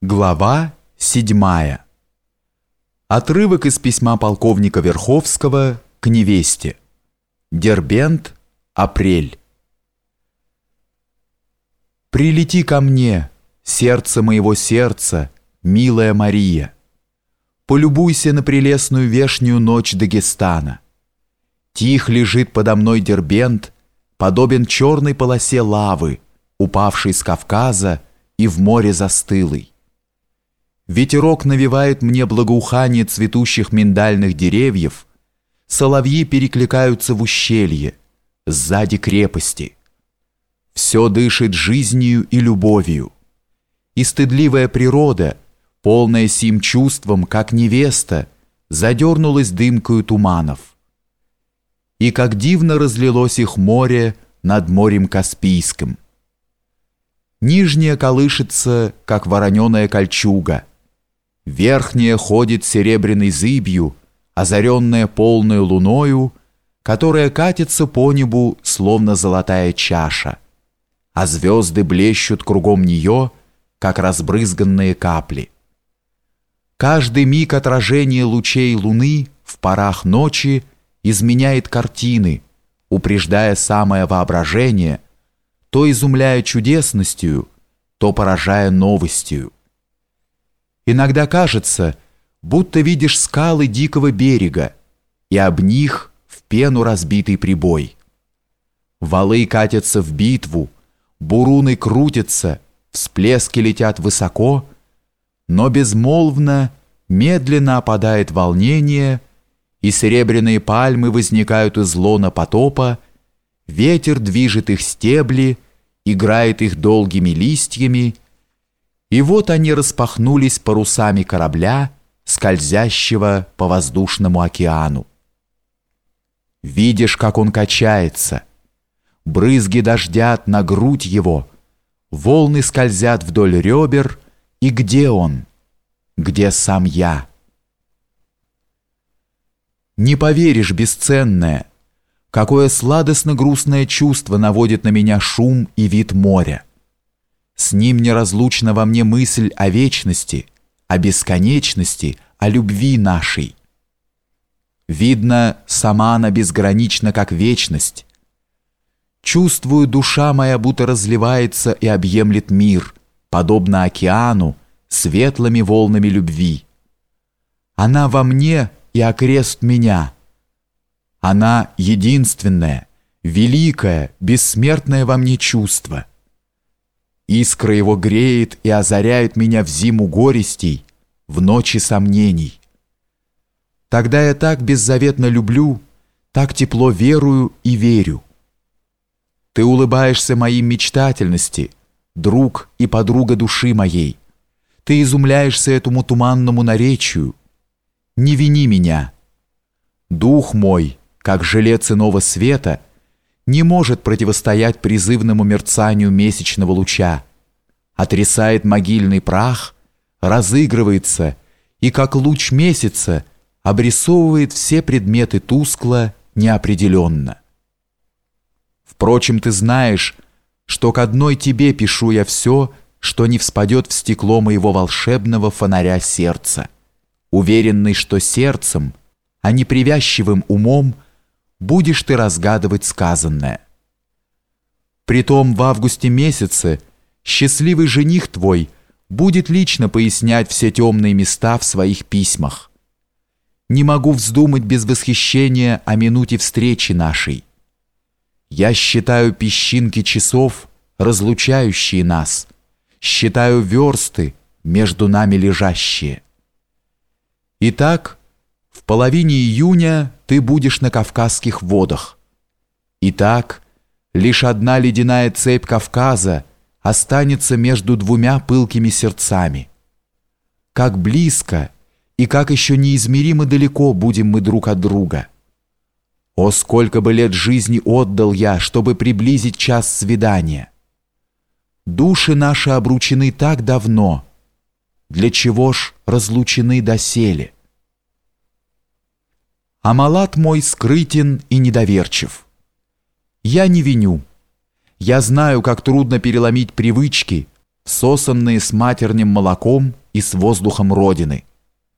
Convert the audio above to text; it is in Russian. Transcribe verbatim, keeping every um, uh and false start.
Глава седьмая. Отрывок из письма полковника Верховского к невесте. Дербент, апрель. Прилети ко мне, сердце моего сердца, милая Мария. Полюбуйся на прелестную вешнюю ночь Дагестана. Тих лежит подо мной Дербент, подобен черной полосе лавы, упавшей с Кавказа и в море застылой. Ветерок навевает мне благоухание цветущих миндальных деревьев, соловьи перекликаются в ущелье, сзади крепости. Все дышит жизнью и любовью. И стыдливая природа, полная сим чувством, как невеста, задернулась дымкою туманов. И как дивно разлилось их море над морем Каспийским. Нижняя колышется, как вороненая кольчуга, верхняя ходит серебряной зыбью, озаренная полною луною, которая катится по небу, словно золотая чаша, а звезды блещут кругом нее, как разбрызганные капли. Каждый миг отражения лучей луны в порах ночи изменяет картины, упреждая самое воображение, то изумляя чудесностью, то поражая новостью. Иногда кажется, будто видишь скалы дикого берега, и об них в пену разбитый прибой. Валы катятся в битву, буруны крутятся, всплески летят высоко, но безмолвно, медленно опадает волнение, и серебряные пальмы возникают из лона потопа, ветер движет их стебли, играет их долгими листьями, и вот они распахнулись парусами корабля, скользящего по воздушному океану. Видишь, как он качается. Брызги дождят на грудь его, волны скользят вдоль ребер, и где он? Где сам я? Не поверишь, бесценное, какое сладостно-грустное чувство наводит на меня шум и вид моря. С ним неразлучна во мне мысль о вечности, о бесконечности, о любви нашей. Видно, сама она безгранична, как вечность. Чувствую, душа моя будто разливается и объемлет мир, подобно океану, светлыми волнами любви. Она во мне и окрест меня. Она единственное, великое, бессмертное во мне чувство. Искра его греет и озаряет меня в зиму горестей, в ночи сомнений. Тогда я так беззаветно люблю, так тепло верую и верю. Ты улыбаешься моей мечтательности, друг и подруга души моей. Ты изумляешься этому туманному наречию. Не вини меня. Дух мой, как жилец иного света, не может противостоять призывному мерцанию месячного луча, отрисает могильный прах, разыгрывается и, как луч месяца, обрисовывает все предметы тускло, неопределенно. Впрочем, ты знаешь, что к одной тебе пишу я все, что не вспадет в стекло моего волшебного фонаря сердца, уверенный, что сердцем, а не привязчивым умом, будешь ты разгадывать сказанное. Притом в августе месяце счастливый жених твой будет лично пояснять все темные места в своих письмах. Не могу вздумать без восхищения о минуте встречи нашей. Я считаю песчинки часов, разлучающие нас, считаю версты, между нами лежащие. Итак, в половине июня ты будешь на Кавказских водах. Итак, лишь одна ледяная цепь Кавказа останется между двумя пылкими сердцами. Как близко и как еще неизмеримо далеко будем мы друг от друга. О, сколько бы лет жизни отдал я, чтобы приблизить час свидания. Души наши обручены так давно. Для чего ж разлучены доселе? А малат мой скрытен и недоверчив. Я не виню. Я знаю, как трудно переломить привычки, всосанные с матерным молоком и с воздухом Родины.